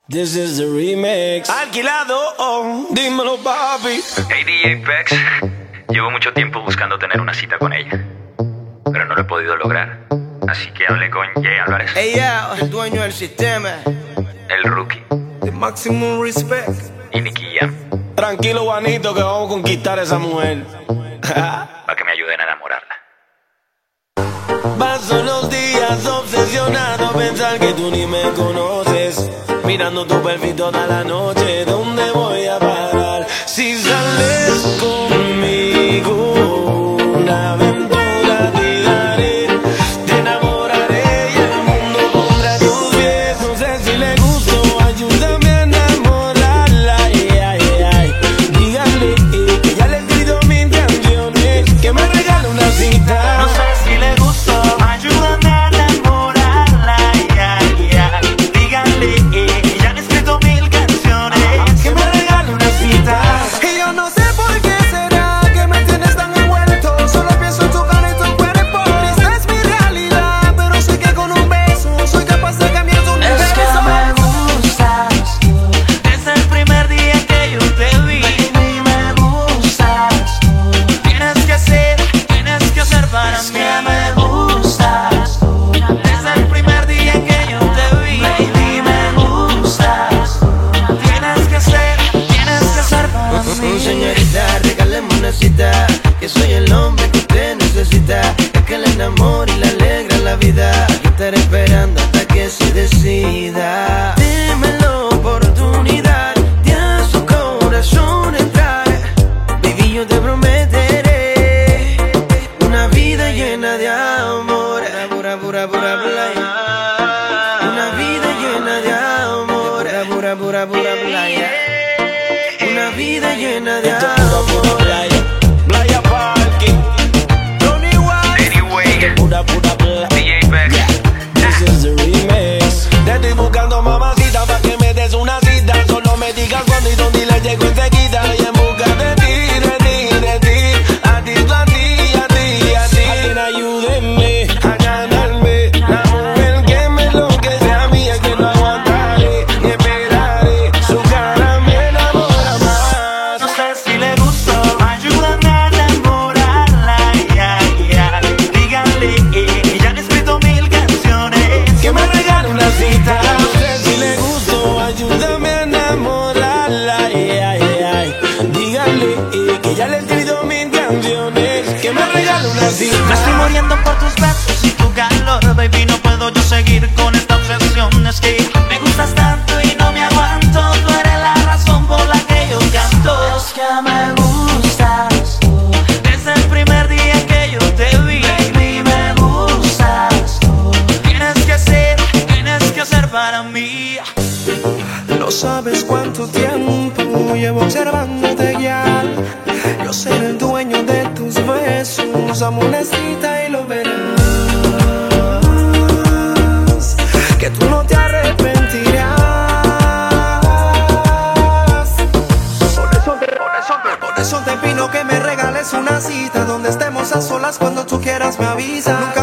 This is the remix. Alquilado, oh, dímelo, papi. Hey DJ Pex, llevo mucho tiempo buscando tener una cita con ella, pero no lo he podido lograr. Así que hablé con Jay Álvarez. Hey, yeah, el dueño del sistema, el rookie, the maximum respect. y Nicky Jam. Tranquilo, Juanito, que vamos a conquistar a esa mujer. Para que me ayuden a enamorarla. Paso los días obsesionado a pensar que tú ni me conoces. Mirando tu perfil toda la noche, ¿dónde voy a parar? Si sales conmigo, una aventura te daré. Te enamoraré y el mundo pondrá tus pies. No sé si le gusto, ayúdame a enamorarla. Dígale que ya le he escrito mis canciones, que me regale una cita. No sé si le gusto, ayúdame a enamorarla. Díganle que ya han escrito 1000 canciones, que me regale una cita. Y yo no sé por qué será que me tienes tan envuelto. Solo pienso en tu cara y tu cuerpo. Esta es mi realidad, pero sé que con un beso soy capaz de cambiar tu universo. es que me gustas tú. Desde el primer día que yo te vi, baby, me gustas tú. Tienes que hacer para mí. Me gustas tú. Desde el primer día que yo te vi, baby, me gustas tú. Tienes que hacer para mí. Señorita, regáleme una cita, que soy el hombre que usted necesita, el que la enamora y le alegra la vida. Aquí estaré esperando hasta que se decida. Dime la oportunidad de a su corazón entrar. Baby, yo te prometeré una vida llena de amor. Pura, pura, pura playa. Una vida llena de amor. Pura, pura, pura playa. Una vida llena de amor. Playa Parking, Johnny White, Anyway, pura playa. DJ Pex. This is the remix. Te estoy buscando, mamacita, pa' que me des una cita. Solo me digas cuándo y dónde y le llego enseguida. Y en busca de ti, de ti, de ti. A ti, a ti, a ti, a ti. Alguien ayúdenme a ganarme la mujer que me enloquece a mí. Es que no aguantaré ni esperaré. Su cara me enamora más. No sé si le gustó, ayúdame a enamorarla. Díganle que ya han escrito 1000 canciones, Que me regale una cita. No sé si le gustó, ayúdame a enamorarla. Dígale que ya le he escrito mis canciones. Que me regale una cita. Me estoy muriendo por tus besos y tu calor, baby, no puedo yo seguir con esta obsesión. Es que me gustas tanto y no me aguanto. Tú eres la razón por la que yo canto. Es que me gustas tú. Desde el primer día que yo te vi, baby, me gustas tú. Tienes que hacer para mí. No sabes cuánto tiempo llevo observándote guiar. Yo seré el dueño de tus besos, amonestita y lo verás. Que tú no te arrepentirás. Por eso te pido que me regales una cita donde estemos a solas cuando tú quieras me avisas. Nunca